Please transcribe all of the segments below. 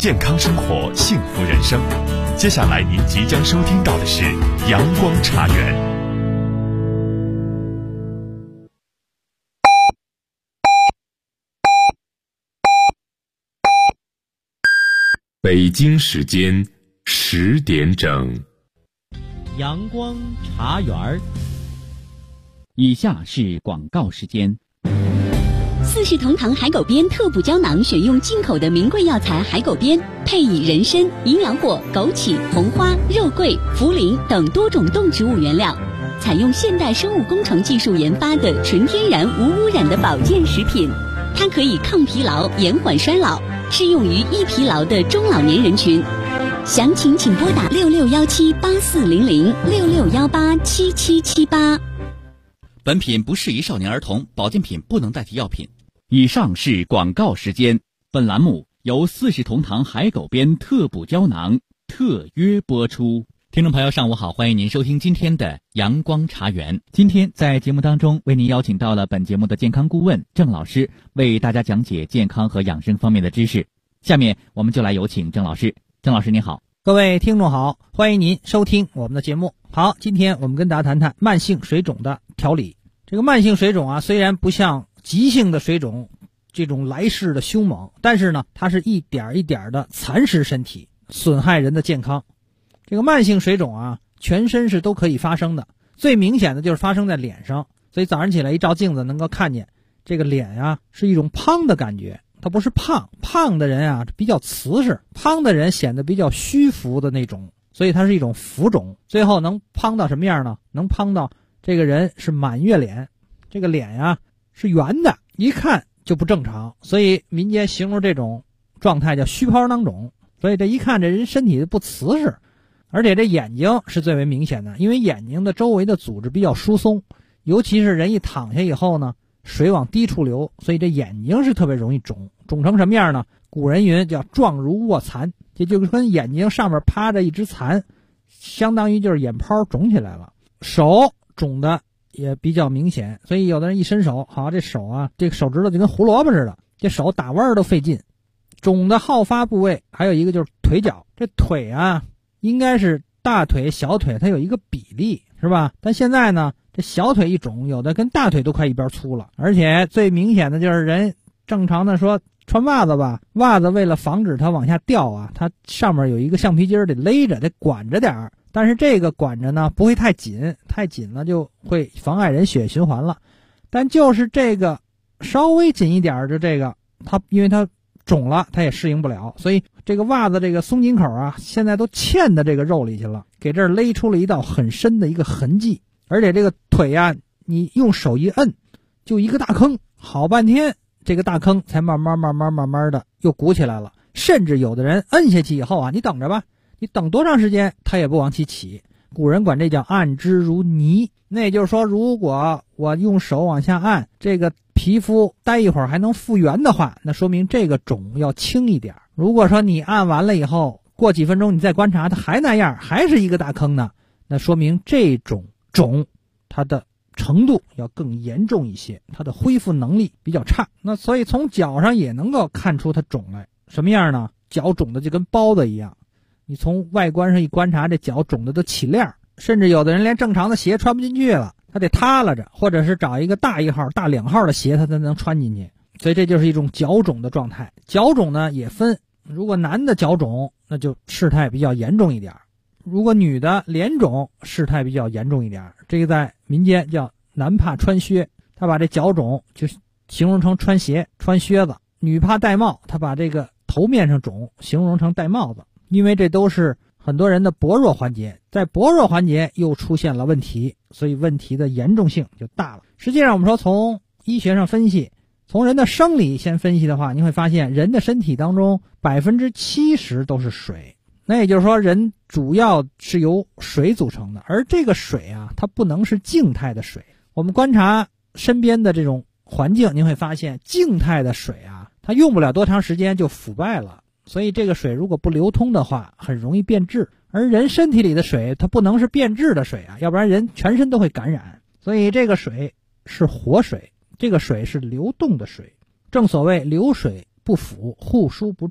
健康生活，幸福人生。接下来您即将收听到的是阳光茶园。北京时间10点整， 阳光茶园。以下是广告时间。 四世同堂海狗鞭特补胶囊选用进口的名贵药材海狗鞭，配以人参、营养果、枸杞、红花、肉桂、茯苓等多种动植物原料，采用现代生物工程技术研发的纯天然无污染的保健食品。它可以抗疲劳、延缓衰老，适用于易疲劳的中老年人群。详情请拨打6617840066187778。 本品不适宜少年儿童，保健品不能代替药品。以上是广告时间。本栏目由四世同堂海狗鞭特补胶囊特约播出。听众朋友上午好，欢迎您收听今天的阳光茶园。今天在节目当中为您邀请到了本节目的健康顾问郑老师，为大家讲解健康和养生方面的知识。下面我们就来有请郑老师。郑老师您好。 各位听众好，欢迎您收听我们的节目。好，今天我们跟大家谈谈慢性水肿的调理。这个慢性水肿啊，虽然不像急性的水肿这种来势的凶猛，但是呢，它是一点一点的蚕食身体，损害人的健康。这个慢性水肿啊，全身是都可以发生的，最明显的就是发生在脸上。所以早上起来一照镜子能够看见这个脸啊，是一种胖的感觉。它不是胖的人啊比较瓷实，胖的人显得比较虚浮的那种，所以它是一种浮肿。最后能胖到什么样呢？能胖到这个人是满月脸，这个脸呀是圆的，一看就不正常，所以民间形容这种状态叫虚泡囊肿。所以这一看这人身体不瓷实，而且这眼睛是最为明显的，因为眼睛的周围的组织比较疏松，尤其是人一躺下以后呢，水往低处流，所以这眼睛是特别容易肿。肿成什么样呢？古人云叫状如卧蚕，这就跟眼睛上面趴着一只蚕，相当于就是眼泡肿起来了。手肿的也比较明显，所以有的人一伸手，好，这手啊，这个手指头就跟胡萝卜似的，这手打弯都费劲。肿的好发部位还有一个就是腿脚，这腿啊应该是大腿小腿它有一个比例，是吧？但现在呢，这小腿一肿，有的跟大腿都快一边粗了。而且最明显的就是人正常的说穿袜子吧，袜子为了防止它往下掉啊，它上面有一个橡皮筋得勒着，得管着点儿。但是这个管着呢不会太紧，太紧了就会妨碍人血液循环了。但就是这个稍微紧一点的这个，它因为它肿了，它也适应不了，所以这个袜子这个松紧口啊，现在都嵌到这个肉里去了，给这儿勒出了一道很深的一个痕迹。而且这个腿啊，你用手一摁，就一个大坑，好半天这个大坑才慢慢的又鼓起来了。甚至有的人摁下去以后啊，你等着吧，你等多长时间它也不往起起。古人管这叫按之如泥，那也就是说，如果我用手往下按，这个皮肤待一会儿还能复原的话，那说明这个肿要轻一点。如果说你按完了以后，过几分钟你再观察它还那样，还是一个大坑呢，那说明这种肿它的程度要更严重一些，它的恢复能力比较差。那所以从脚上也能够看出它肿来，什么样呢？脚肿的就跟包子一样，你从外观上一观察，这脚肿的都起亮，甚至有的人连正常的鞋穿不进去了，他得塌拉着，或者是找一个大1号、大2号的鞋他才能穿进去。所以这就是一种脚肿的状态。脚肿呢也分，如果男的脚肿，那就事态比较严重一点，如果女的脸肿，事态比较严重一点。这个在民间叫男怕穿靴，他把这脚肿就形容成穿鞋穿靴子；女怕戴帽，他把这个头面上肿形容成戴帽子。因为这都是很多人的薄弱环节，在薄弱环节又出现了问题，所以问题的严重性就大了。实际上我们说从医学上分析，从人的生理先分析的话，你会发现人的身体当中70%都是水，那也就是说人主要是由水组成的。而这个水啊，它不能是静态的水。我们观察身边的这种环境，您会发现静态的水啊，它用不了多长时间就腐败了，所以这个水如果不流通的话，很容易变质。而人身体里的水它不能是变质的水啊，要不然人全身都会感染。所以这个水是活水，这个水是流动的水。正所谓流水不腐，户枢不蛀。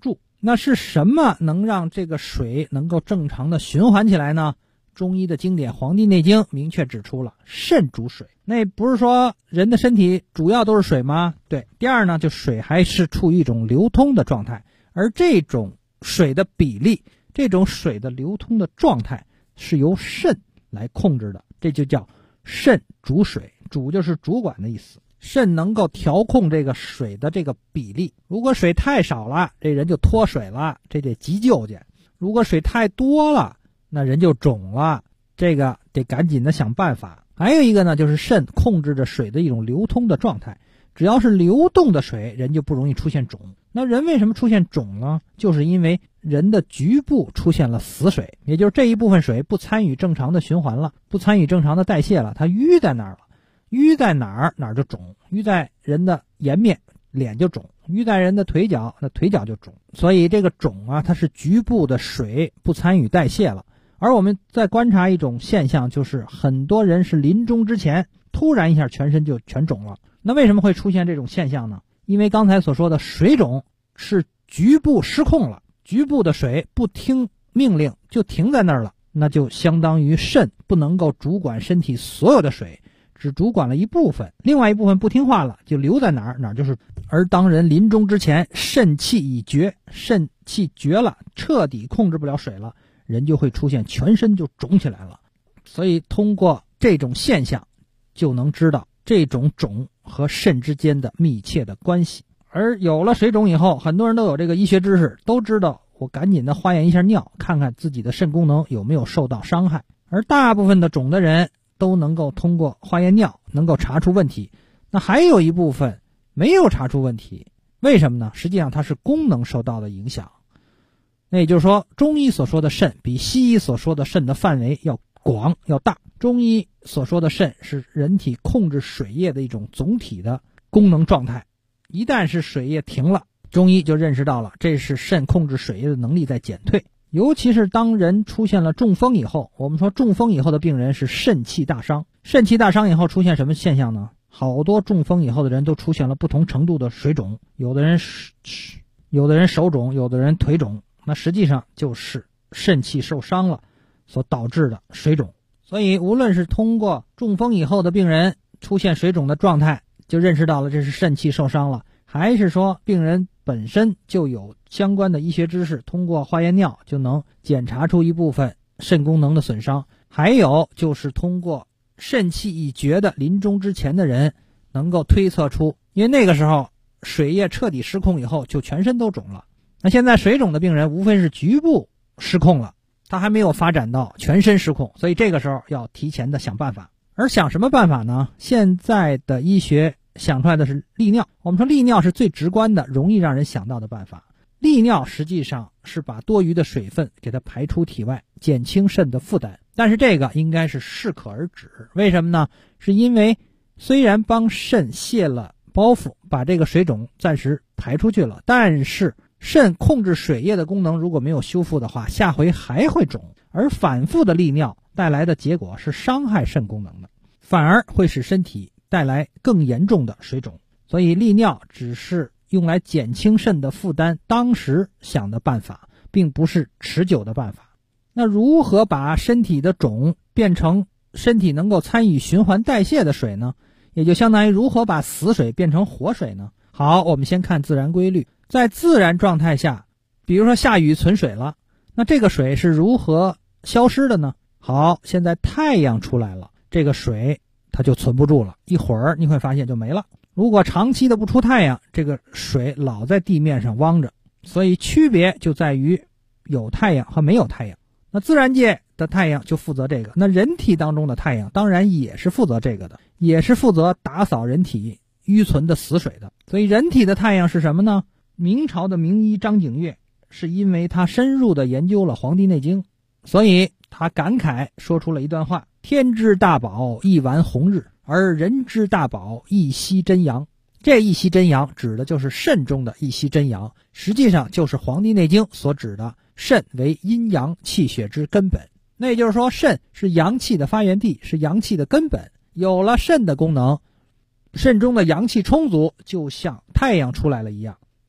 那是什么能让这个水能够正常的循环起来呢？中医的经典《黄帝内经》明确指出了肾主水。那不是说人的身体主要都是水吗？对。第二呢，就水还是处于一种流通的状态，而这种水的比例，这种水的流通的状态是由肾来控制的，这就叫肾主水。主就是主管的意思，肾能够调控这个水的这个比例。如果水太少了，这人就脱水了，这得急救去；如果水太多了，那人就肿了，这个得赶紧的想办法。还有一个呢，就是肾控制着水的一种流通的状态，只要是流动的水，人就不容易出现肿。那人为什么出现肿呢？就是因为人的局部出现了死水，也就是这一部分水不参与正常的循环了，不参与正常的代谢了，它淤在那儿了。淤在哪儿哪儿就肿，淤在人的颜面脸就肿，淤在人的腿脚那腿脚就肿。所以这个肿啊，它是局部的水不参与代谢了。而我们在观察一种现象，就是很多人是临终之前突然一下全身就全肿了。那为什么会出现这种现象呢？因为刚才所说的水肿是局部失控了，局部的水不听命令就停在那儿了，那就相当于肾不能够主管身体所有的水，只主管了一部分，另外一部分不听话了，就留在哪儿哪儿就是。而当人临终之前肾气已绝，肾气绝了，彻底控制不了水了，人就会出现全身就肿起来了。所以通过这种现象就能知道这种肿和肾之间的密切的关系。而有了水肿以后，很多人都有这个医学知识，都知道我赶紧的化验一下尿，看看自己的肾功能有没有受到伤害。而大部分的肿的人都能够通过化验尿能够查出问题，那还有一部分没有查出问题，为什么呢？实际上它是功能受到的影响。那也就是说，中医所说的肾比西医所说的肾的范围要广要大。中医所说的肾是人体控制水液的一种总体的功能状态，一旦是水液停了，中医就认识到了这是肾控制水液的能力在减退。尤其是当人出现了中风以后，我们说中风以后的病人是肾气大伤，肾气大伤以后出现什么现象呢？好多中风以后的人都出现了不同程度的水肿，有的人手肿，有的人腿肿，那实际上就是肾气受伤了所导致的水肿。所以无论是通过中风以后的病人出现水肿的状态就认识到了这是肾气受伤了，还是说病人本身就有相关的医学知识，通过化验尿就能检查出一部分肾功能的损伤，还有就是通过肾气已绝的临终之前的人能够推测出，因为那个时候水液彻底失控以后就全身都肿了。那现在水肿的病人无非是局部失控了，他还没有发展到全身失控，所以这个时候要提前的想办法。而想什么办法呢？现在的医学想出来的是利尿。我们说利尿是最直观的，容易让人想到的办法。利尿实际上是把多余的水分给它排出体外，减轻肾的负担。但是这个应该是适可而止。为什么呢？是因为虽然帮肾卸了包袱，把这个水肿暂时排出去了，但是肾控制水液的功能如果没有修复的话，下回还会肿。而反复的利尿带来的结果是伤害肾功能的，反而会使身体带来更严重的水肿。所以利尿只是用来减轻肾的负担，当时想的办法，并不是持久的办法。那如何把身体的肿变成身体能够参与循环代谢的水呢？也就相当于如何把死水变成活水呢？好，我们先看自然规律。在自然状态下，比如说下雨存水了，那这个水是如何消失的呢？好，现在太阳出来了，这个水它就存不住了，一会儿你会发现就没了。如果长期的不出太阳，这个水老在地面上汪着。所以区别就在于有太阳和没有太阳。那自然界的太阳就负责这个，那人体当中的太阳当然也是负责这个的，也是负责打扫人体淤存的死水的。所以人体的太阳是什么呢？明朝的名医张景岳是因为他深入的研究了《黄帝内经》，所以他感慨说出了一段话：天之大宝，一丸红日，而人之大宝，一息真阳。这一息真阳指的就是肾中的一息真阳，实际上就是《黄帝内经》所指的肾为阴阳气血之根本。那也就是说，肾是阳气的发源地，是阳气的根本。有了肾的功能，肾中的阳气充足，就像太阳出来了一样，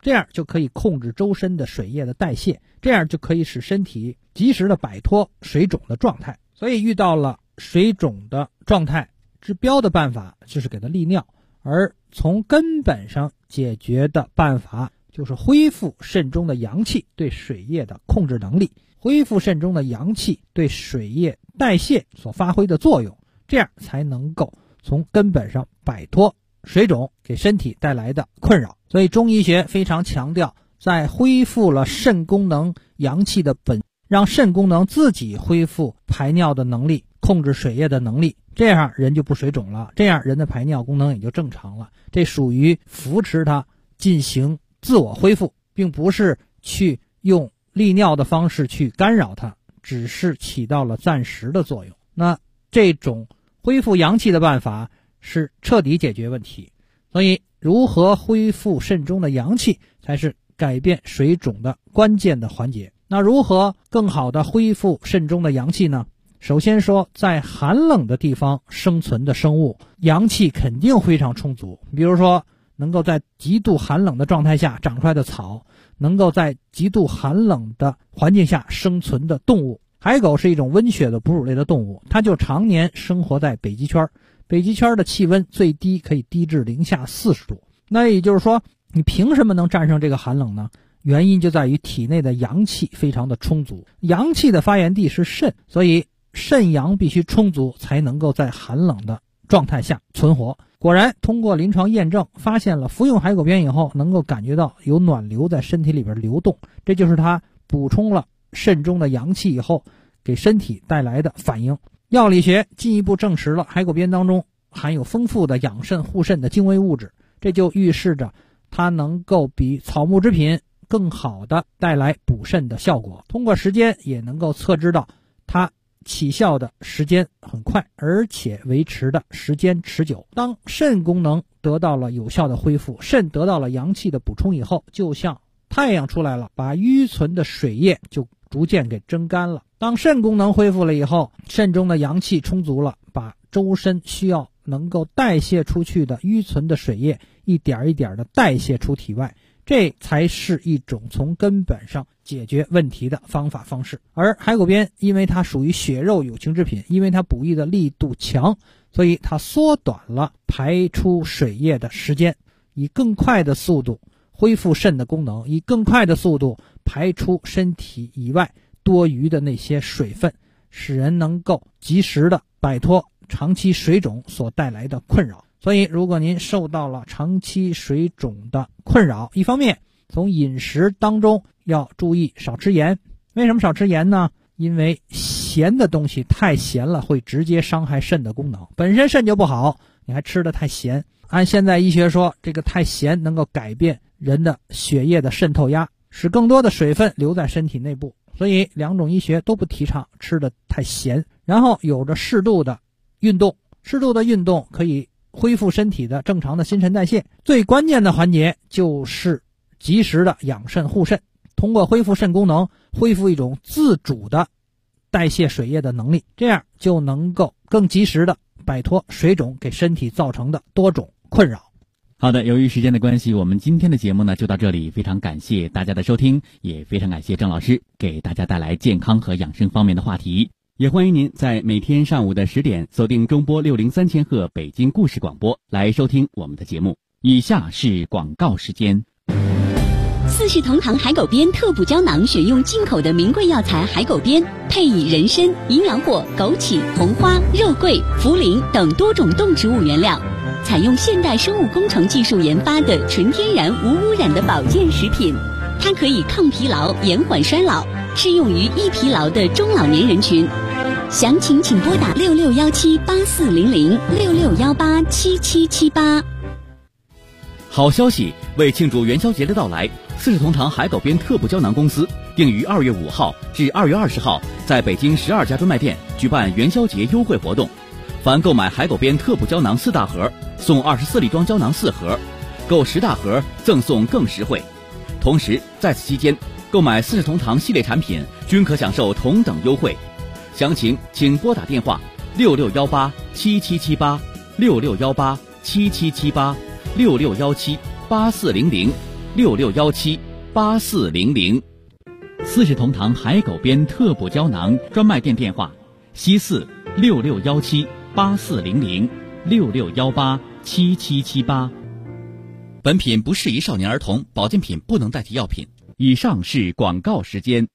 这样就可以控制周身的水液的代谢，这样就可以使身体及时的摆脱水肿的状态。所以遇到了水肿的状态，治标的办法就是给它利尿，而从根本上解决的办法就是恢复肾中的阳气对水液的控制能力，恢复肾中的阳气对水液代谢所发挥的作用，这样才能够从根本上摆脱水肿给身体带来的困扰。所以中医学非常强调，在恢复了肾功能阳气的让肾功能自己恢复排尿的能力，控制水液的能力，这样人就不水肿了，这样人的排尿功能也就正常了。这属于扶持它进行自我恢复，并不是去用利尿的方式去干扰它，只是起到了暂时的作用。那这种恢复阳气的办法是彻底解决问题，所以如何恢复肾中的阳气才是改变水肿的关键的环节。那如何更好的恢复肾中的阳气呢？首先说，在寒冷的地方生存的生物，阳气肯定非常充足。比如说，能够在极度寒冷的状态下长出来的草，能够在极度寒冷的环境下生存的动物。海狗是一种温血的哺乳类的动物，它就常年生活在北极圈。北极圈的气温最低可以低至零下40度。那也就是说，你凭什么能战胜这个寒冷呢？原因就在于体内的阳气非常的充足。阳气的发源地是肾，所以肾阳必须充足，才能够在寒冷的状态下存活。果然，通过临床验证，发现了服用海狗鞭以后，能够感觉到有暖流在身体里边流动，这就是它补充了肾中的阳气以后给身体带来的反应。药理学进一步证实了海狗鞭当中含有丰富的养肾护肾的精微物质，这就预示着它能够比草木之品更好的带来补肾的效果。通过时间也能够测知到它起效的时间很快，而且维持的时间持久。当肾功能得到了有效的恢复，肾得到了阳气的补充以后，就像太阳出来了，把淤存的水液就逐渐给蒸干了。当肾功能恢复了以后，肾中的阳气充足了，把周身需要能够代谢出去的淤存的水液一点一点的代谢出体外，这才是一种从根本上解决问题的方法方式。而海狗鞭因为它属于血肉有情之品，因为它补益的力度强，所以它缩短了排出水液的时间，以更快的速度恢复肾的功能，以更快的速度排出身体以外多余的那些水分，使人能够及时的摆脱长期水肿所带来的困扰。所以如果您受到了长期水肿的困扰，一方面从饮食当中要注意少吃盐。为什么少吃盐呢？因为咸的东西太咸了会直接伤害肾的功能，本身肾就不好，你还吃得太咸。按现在医学说，这个太咸能够改变人的血液的渗透压，使更多的水分留在身体内部。所以两种医学都不提倡吃得太咸。然后有着适度的运动，适度的运动可以恢复身体的正常的新陈代谢。最关键的环节就是及时的养肾护肾，通过恢复肾功能，恢复一种自主的代谢水液的能力，这样就能够更及时的摆脱水肿给身体造成的多种困扰。 好的，由于时间的关系，我们今天的节目呢就到这里，非常感谢大家的收听，也非常感谢郑老师给大家带来健康和养生方面的话题。也欢迎您在每天上午的10点锁定中波603千赫北京故事广播来收听我们的节目。以下是广告时间。 四世同堂海狗鞭特补胶囊选用进口的名贵药材海狗鞭，配以人参、营养果、枸杞、红花、肉桂、茯苓等多种动植物原料，采用现代生物工程技术研发的纯天然无污染的保健食品。它可以抗疲劳、延缓衰老，适用于易疲劳的中老年人群。详情请拨打6617840066187778。 好消息！为庆祝元宵节的到来，四世同堂海狗鞭特补胶囊公司定于2月5号至2月20号在北京12家专卖店举办元宵节优惠活动。凡购买海狗鞭特补胶囊4大盒，送24粒装胶囊4盒，购10大盒赠送更实惠。同时，在此期间，购买四世同堂系列产品均可享受同等优惠。详情请拨打电话661877786618777866178400 6466178400。四世同堂海狗鞭特补胶囊专卖店电话：746617840066187778。本品不适宜少年儿童，保健品不能代替药品。以上是广告时间。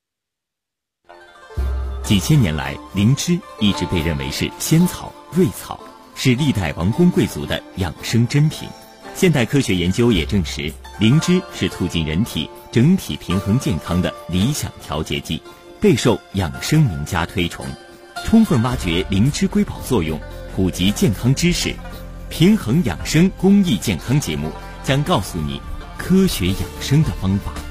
几千年来，灵芝一直被认为是仙草、瑞草，是历代王公贵族的养生珍品。现代科学研究也证实，灵芝是促进人体整体平衡健康的理想调节剂，备受养生名家推崇。充分挖掘灵芝瑰宝作用，普及健康知识，平衡养生公益健康节目将告诉你科学养生的方法。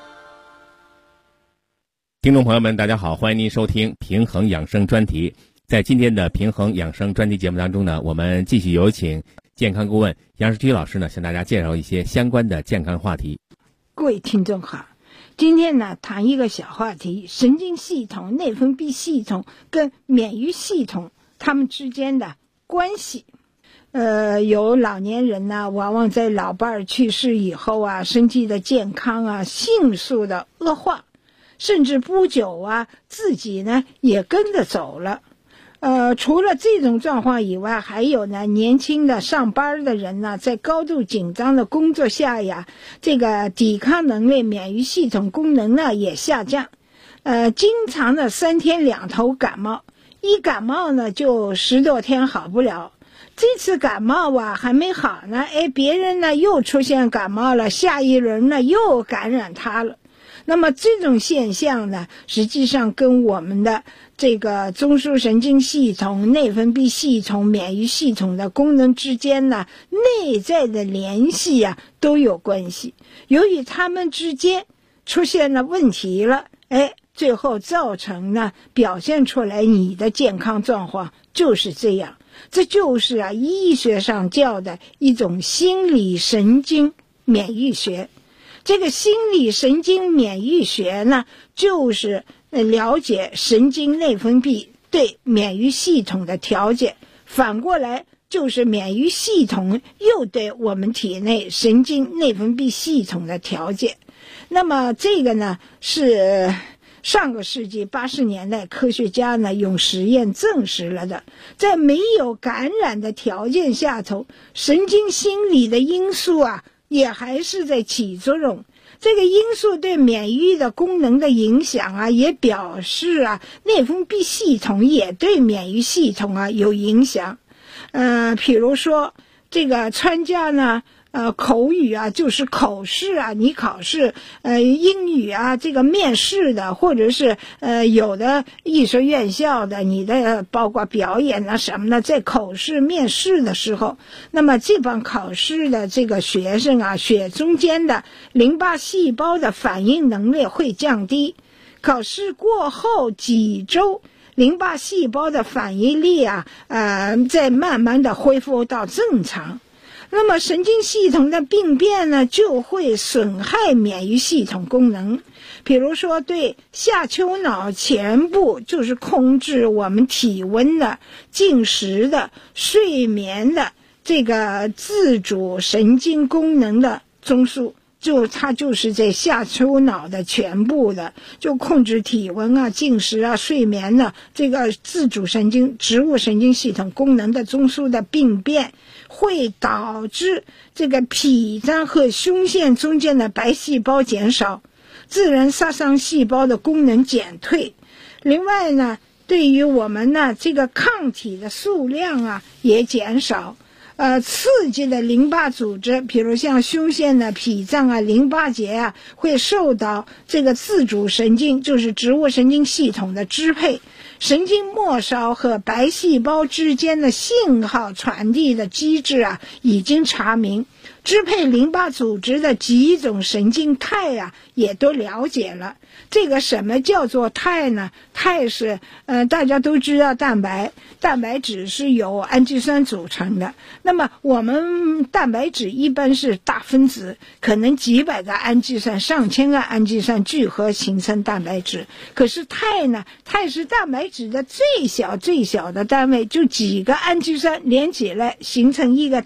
听众朋友们，大家好，欢迎您收听平衡养生专题。在今天的平衡养生专题节目当中呢，我们继续有请健康顾问杨世基老师呢，向大家介绍一些相关的健康话题。 各位听众好，今天呢谈一个小话题，神经系统、内分泌系统跟免疫系统它们之间的关系。有老年人呢，往往在老伴儿去世以后啊，身体的健康啊迅速的恶化，甚至不久啊自己呢也跟着走了。除了这种状况以外，还有呢，年轻的上班的人呢，在高度紧张的工作下呀，这个抵抗能力、免疫系统功能呢也下降，经常的3天2头感冒，一感冒呢就10多天好不了。这次感冒啊还没好呢，别人呢又出现感冒了，下一轮呢又感染他了。那么这种现象呢，实际上跟我们的这个中枢神经系统、内分泌系统、免疫系统的功能之间呢，内在的联系啊都有关系。由于它们之间出现了问题了，最后造成呢表现出来你的健康状况就是这样。这就是医学上叫的一种心理神经免疫学。这个心理神经免疫学呢，就是了解神经内分泌对免疫系统的调节，反过来就是免疫系统又对我们体内神经内分泌系统的调节。那么这个呢，是上个世纪80年代科学家呢用实验证实了的。在没有感染的条件下头，神经心理的因素啊也还是在起作用。这个因素对免疫的功能的影响啊，也表示啊，内分泌系统也对免疫系统啊有影响。比如说这个参加呢口语啊，就是口试啊，你考试英语啊，这个面试的，或者是有的艺术院校的，你的包括表演啊什么的，在口试面试的时候，那么这帮考试的这个学生啊，血中间的淋巴细胞的反应能力会降低，考试过后几周，淋巴细胞的反应力啊再慢慢的恢复到正常。那么神经系统的病变呢，就会损害免疫系统功能。比如说对下丘脑前部，就是控制我们体温的、进食的、睡眠的这个自主神经功能的中枢，它就是在下丘脑的前部的，就控制体温啊、进食啊、睡眠的这个自主神经、植物神经系统功能的中枢的病变，会导致这个脾脏和胸腺中间的白细胞减少，自然杀伤细胞的功能减退。另外呢，对于我们呢这个抗体的数量啊也减少。刺激的淋巴组织，比如像胸腺的脾脏啊、淋巴结啊，会受到这个自主神经，就是植物神经系统的支配。神经末梢和白细胞之间的信号传递的机制啊，已经查明。支配淋巴组织的几种神经肽啊，也都了解了。这个什么叫做肽呢？肽是大家都知道蛋白质是由氨基酸组成的。那么我们蛋白质一般是大分子，可能几百个氨基酸、上千个氨基酸聚合形成蛋白质。可是肽呢？肽是蛋白质的最小的单位，就几个氨基酸连起来形成一个肽。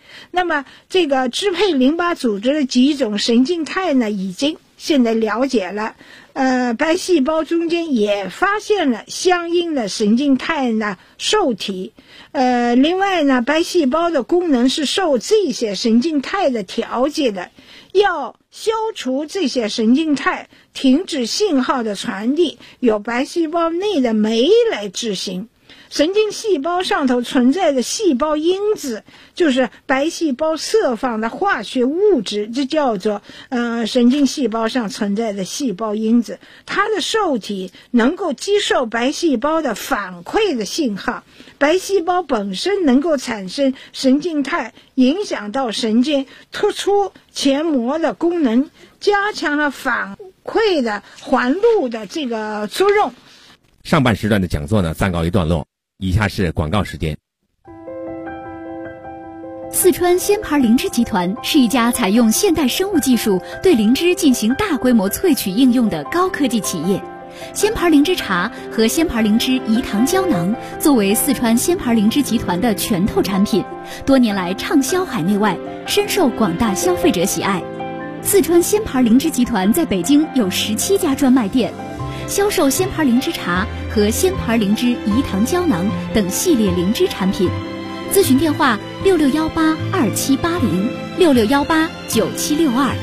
那么这个支配淋巴组织的几种神经肽呢，已经现在了解了。白细胞中间也发现了相应的神经肽呢受体。另外呢，白细胞的功能是受这些神经肽的调节的，要消除这些神经肽，停止信号的传递，由白细胞内的酶来执行。神经细胞上头存在的细胞因子，就是白细胞释放的化学物质，这叫做神经细胞上存在的细胞因子。它的受体能够接受白细胞的反馈的信号，白细胞本身能够产生神经肽，影响到神经突出前膜的功能，加强了反馈的环路的这个作用。 上半时段的讲座呢暂告一段落，以下是广告时间。 四川鲜牌灵芝集团是一家采用现代生物技术对灵芝进行大规模萃取应用的高科技企业。鲜牌灵芝茶和鲜牌灵芝饴糖胶囊作为四川鲜牌灵芝集团的拳头产品，多年来畅销海内外，深受广大消费者喜爱。四川鲜牌灵芝集团在北京有17家专卖店，销售鲜牌灵芝茶和鲜牌灵芝饴糖胶囊等系列灵芝产品。咨询电话66182780，66189762。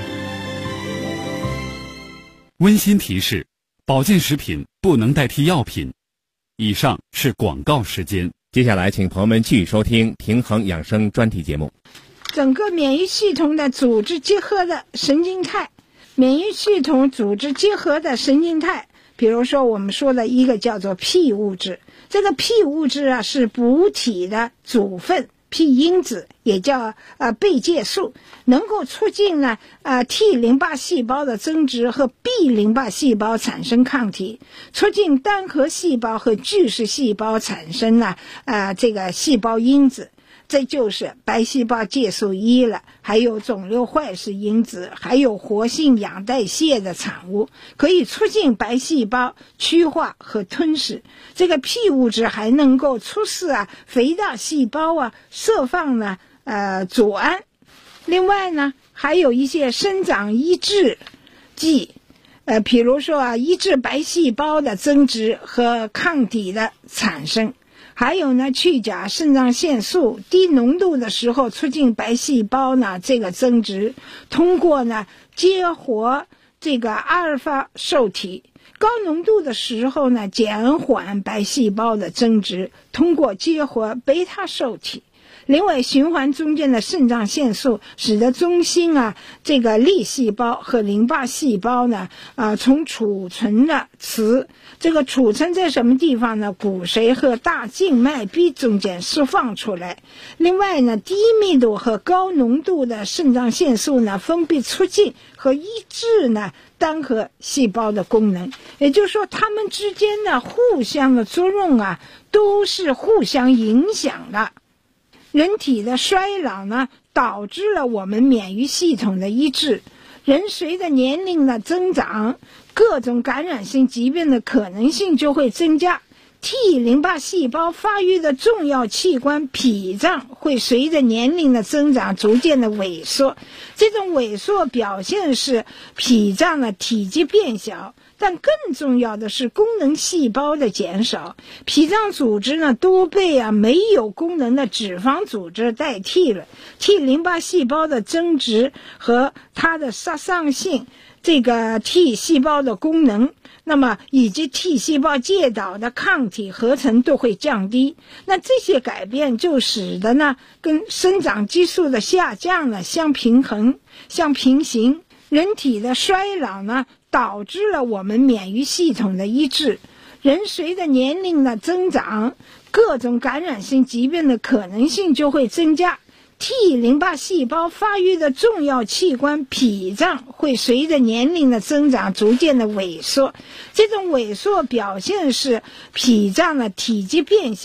温馨提示：保健食品不能代替药品。以上是广告时间。 接下来请朋友们继续收听平衡养生专题节目。 整个免疫系统的组织结合的神经肽，免疫系统组织结合的神经肽，比如说我们说的一个叫做 P 物质，这个 P 物质啊是补体的组分 P 因子，也叫贝介素，能够促进呢T 淋巴细胞的增殖和 B 淋巴细胞产生抗体，促进单核细胞和巨噬细胞产生呢这个细胞因子。这就是白细胞介素1了，还有肿瘤坏死因子，还有活性氧代谢的产物，可以促进白细胞趋化和吞噬。这个 P 物质还能够促使肥大细胞释放呢组胺。另外呢，还有一些生长抑制剂，比如说抑制白细胞的增殖和抗体的产生。还有呢，去甲肾上腺素低浓度的时候促进白细胞呢这个增殖，通过呢激活这个阿尔法受体；高浓度的时候呢减缓白细胞的增殖，通过激活贝塔受体。另外，循环中间的肾上腺素使得中心这个粒细胞和淋巴细胞呢从储存的磁，这个储存在什么地方呢？骨髓和大静脉壁中间释放出来。另外呢，低密度和高浓度的肾上腺素呢分别促进和抑制呢单核细胞的功能，也就是说它们之间的互相的作用都是互相影响的。人体的衰老呢导致了我们免疫系统的抑制，人随着年龄的增长，各种感染性疾病的可能性就会增加。T 淋巴细胞发育的重要器官脾脏会随着年龄的增长逐渐的萎缩，这种萎缩表现是脾脏的体积变小，但更重要的是功能细胞的减少。脾脏组织呢都被没有功能的脂肪组织代替了。T 淋巴细胞的增殖和它的杀伤性，这个 T 细胞的功能，那么以及 T 细胞介导的抗体合成都会降低。那这些改变就使得呢跟生长激素的下降呢相平行。人体的衰老呢导致了我们免疫系统的抑制，人随着年龄的增长，各种感染性疾病的可能性就会增加。T 淋巴细胞发育的重要器官脾脏会随着年龄的增长逐渐的萎缩，这种萎缩表现是脾脏的体积变小，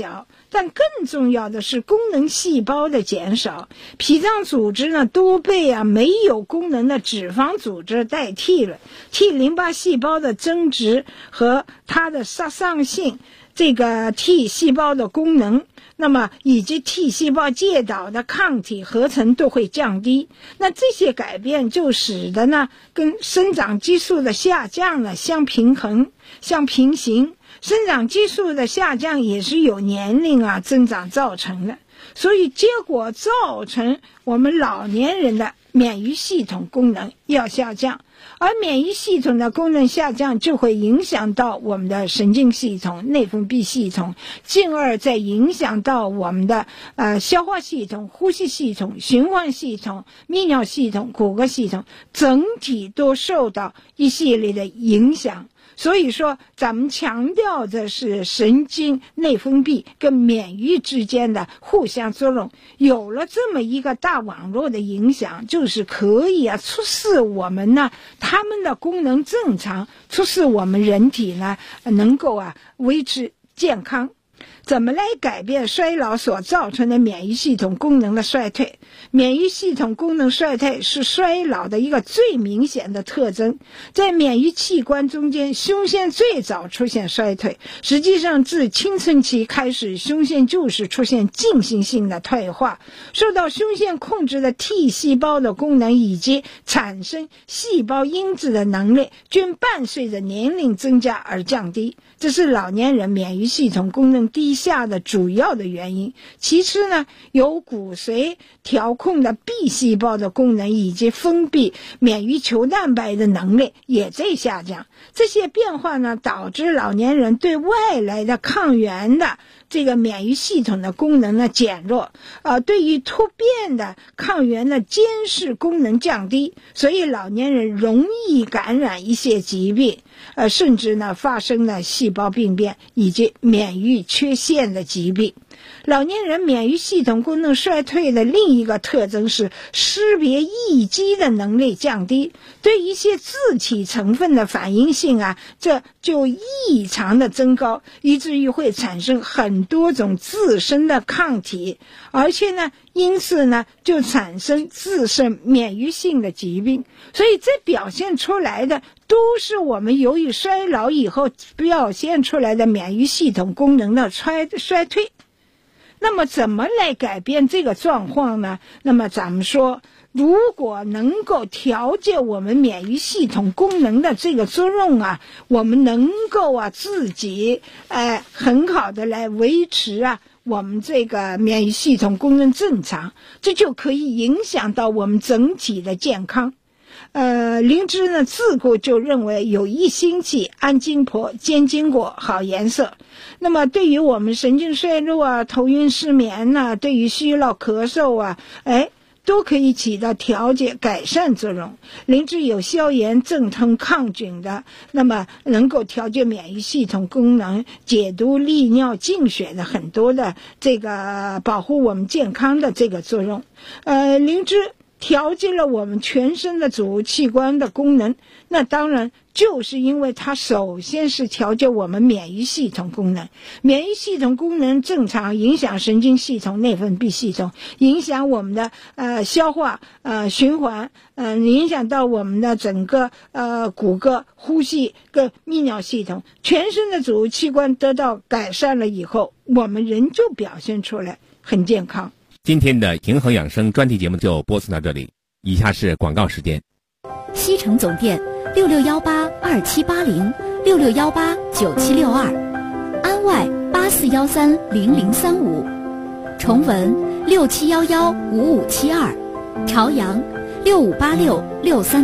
但更重要的是功能细胞的减少，脾脏组织呢都被没有功能的脂肪组织代替了，T淋巴细胞的增殖和它的杀伤性，这个 T 细胞的功能，那么以及 T 细胞介导的抗体合成都会降低。那这些改变就使得呢跟生长激素的下降呢相平行。生长激素的下降也是由年龄增长造成的，所以结果造成我们老年人的免疫系统功能要下降，而免疫系统的功能下降就会影响到我们的神经系统、内分泌系统，进而再影响到我们的消化系统、呼吸系统、循环系统、泌尿系统、骨骼系统，整体都受到一系列的影响。所以说咱们强调的是神经内分泌跟免疫之间的互相作用，有了这么一个大网络的影响，就是可以促使我们呢他们的功能正常，促使我们人体呢能够维持健康。怎么来改变衰老所造成的免疫系统功能的衰退？免疫系统功能衰退是衰老的一个最明显的特征。在免疫器官中间，胸腺最早出现衰退，实际上自青春期开始，胸腺就是出现进行性的退化，受到胸腺控制的 T 细胞的功能以及产生细胞因子的能力均伴随着年龄增加而降低，这是老年人免疫系统功能低下的主要的原因。其次呢，有骨髓调控的 B 细胞的功能以及分泌免疫球蛋白的能力也在下降。这些变化呢，导致老年人对外来的抗原的这个免疫系统的功能呢减弱，对于突变的抗原的监视功能降低，所以老年人容易感染一些疾病，甚至呢发生了细胞病变以及免疫缺陷的疾病。老年人免疫系统功能衰退的另一个特征是识别异基的能力降低，对一些自体成分的反应性这就异常的增高，以至于会产生很多种自身的抗体，而且呢因此呢就产生自身免疫性的疾病。所以这表现出来的都是我们由于衰老以后表现出来的免疫系统功能的衰退。那么怎么来改变这个状况呢？那么咱们说，如果能够调节我们免疫系统功能的这个作用我们能够自己很好的来维持我们这个免疫系统功能正常，这就可以影响到我们整体的健康。灵芝呢自古就认为有益心气、安筋魄、坚筋骨、好颜色。那么对于我们神经衰弱头晕失眠对于虚劳咳嗽都可以起到调节改善作用。灵芝有消炎镇痛抗菌的，那么能够调节免疫系统功能、解毒利尿净血的很多的这个保护我们健康的这个作用。灵芝调节了我们全身的主要器官的功能，那当然就是因为它首先是调节我们免疫系统功能。免疫系统功能正常，影响神经系统、内分泌系统，影响我们的消化循环，影响到我们的整个骨骼、呼吸跟泌尿系统，全身的主要器官得到改善了以后，我们人就表现出来很健康。 今天的平衡养生专题节目就播送到这里，以下是广告时间。 西城总店66182780，66189762，安外84130035，崇文67115572，朝阳658663。